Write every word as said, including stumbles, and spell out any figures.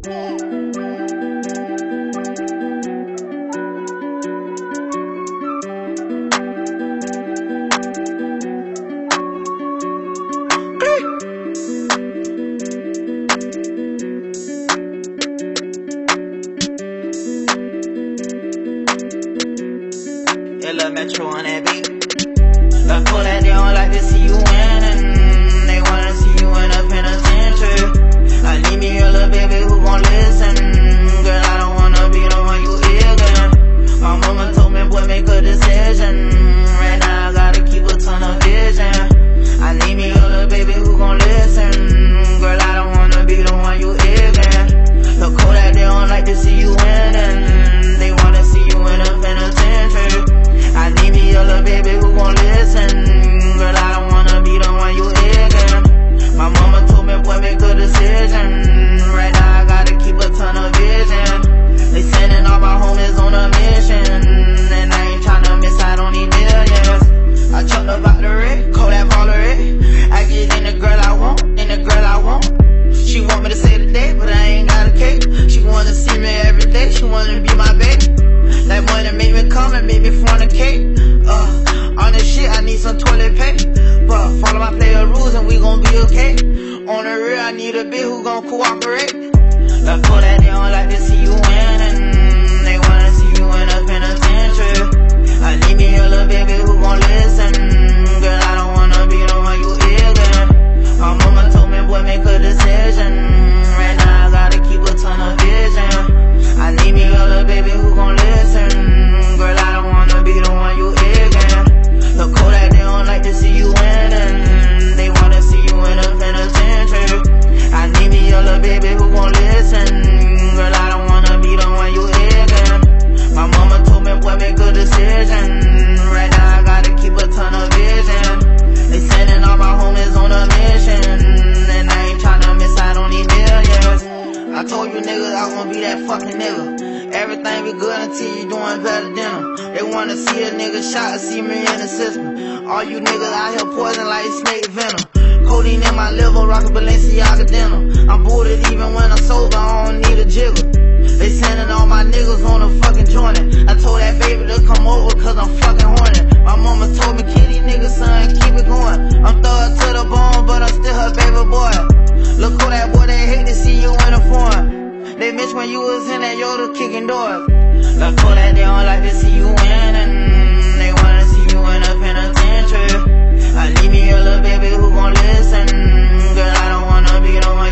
Lil Metro on that beat. But for that, they don't like to see you winning. They wanna see you in a penitentiary. I need me a little baby who gon' listen. Girl, I don't wanna be the one you ignorant. My mama told me, boy, make a decision. Right now, I gotta keep a ton of vision. I need me a little baby who gon' listen. Girl, I don't wanna be the one you ignorant. Look, Kodak, they don't like to see you winning. They wanna see you in a penitentiary. I need me a little baby who gon' listen. Girl, I don't wanna be the one you ignorant. My mama told me, boy, make a decision. Right now I gotta keep a ton of vision. They sending all my homies on a mission, and I ain't tryna miss out on these millions. I chucked up out the red, Kodak baller red. I get in the girl I want, in the girl I want. She want me to say today, but I ain't got a cake. She wanna see me every day, she wanna be my baby. That money make me come and make me fornicate. Uh, on this shit, I need some toilet paper. But follow my player rules and we gon' be okay. On the real, I need a bitch who gon' cooperate. But for that, they don't like to see you winning. They wanna see you in a penitentiary. I need me a little baby who gon' listen. Girl, I don't wanna be the one you ignorant. My mama told me, boy, make a decision. Right now, I gotta keep a ton of vision. I need me a little baby who gon' listen. Girl, I don't wanna be the one you ignorant. Look, Kodak, they don't like to see you winning. They wanna see you in a penitentiary. I need me a little baby who gon' listen. Girl, I don't wanna be the one you ignorant. My mama told me, boy, make a decision. Right now I gotta keep a ton of vision. They sending all my homies on a mission, and I ain't tryna miss out on these millions. I told you niggas I was gonna be that fucking nigga. Everything be good until you doing better than them. They wanna see a nigga shot, see me in the system. All you niggas out here poison like snake venom. Codeine in my liver, rockin' Balenciaga denim. I'm boarded even when I'm sober, I don't need a jiggle. They sending all my niggas on a fucking joint. I told that baby to come over cause I'm fucking horny. My mama told me, kill these niggas, son, keep it going. I'm thug to the bone, but I'm still her baby boy. Look who that boy, they hate to see you in a form. They miss when you was in that Yoda kicking doors. Look for that, they don't like to see you winning. They wanna see you in a penitentiary. I need me a little baby who gon' listen. Girl, I don't wanna be the one